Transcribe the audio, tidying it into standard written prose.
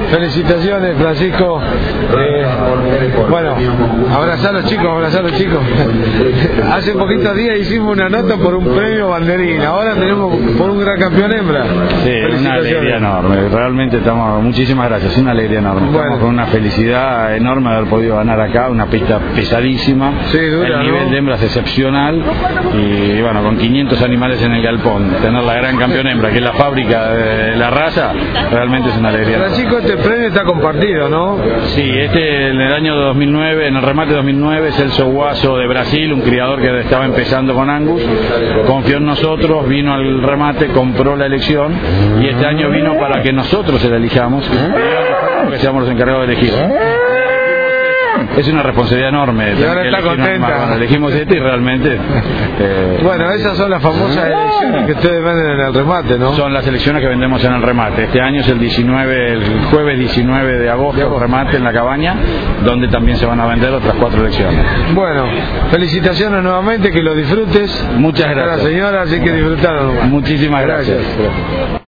Felicitaciones, Francisco. Bueno, abrazar a los chicos. Hace poquitos días hicimos una nota por un premio banderín. Ahora tenemos por un gran campeón hembra. Sí, una alegría enorme. Realmente estamos, muchísimas gracias, una alegría enorme. Estamos con una felicidad enorme de haber podido ganar acá, una pista pesadísima. Sí, dura, el nivel de hembras excepcional y bueno, con 500 animales en el galpón, tener la gran campeón hembra, que es la fábrica de la raza, realmente es una alegría. Francisco, este premio está compartido, ¿no? Sí, en el año 2009, en el remate 2009, Celso Guaso de Brasil, un criador que estaba empezando con Angus, confió en nosotros, vino al remate, compró la elección y este año vino para que nosotros se la elijamos, que seamos los encargados de elegir. Es una responsabilidad enorme. Y ahora está contenta. Bueno, elegimos este y realmente... bueno, esas son las famosas elecciones que ustedes venden en el remate, ¿no? Son las elecciones que vendemos en el remate. Este año es el jueves 19 de agosto, remate en la cabaña, donde también se van a vender otras 4 elecciones. Bueno, felicitaciones nuevamente, que lo disfrutes. Muchas gracias. A la señora, así que disfrutaron. Muchísimas gracias.